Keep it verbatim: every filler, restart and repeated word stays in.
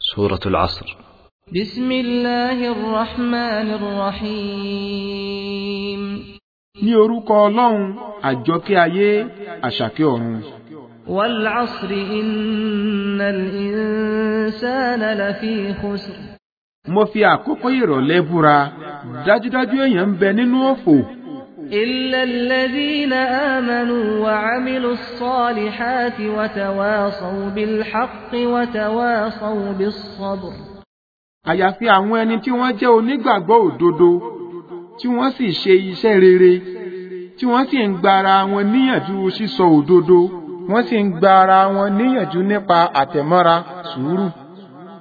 سورة العصر. بسم الله الرحمن الرحيم. ní orúkọ Ọlọ́run àjọkẹ́ ayé àṣàkẹ́ ọ̀run. والعصر إن الإنسان لفي خسر. mo fi àkókò ìrọ̀lẹ́ búra dájúdájú èèyàn ń bẹ nínú òfò. إلا الذين آمنوا وعملوا الصالحات وتواصوا بالحق وتواصوا بالصبر. àyàfi àwọn ẹni tí wọ́n jẹ́ onígbàgbọ́ òdodo tí wọ́n sì ṣe iṣẹ́ rere tí wọ́n sì ń gba ara wọn níyànjú sísọ òdodo wọ́n sì ń gba ara wọn níyànjú nípa àtẹ̀mọ́ra sùúrù.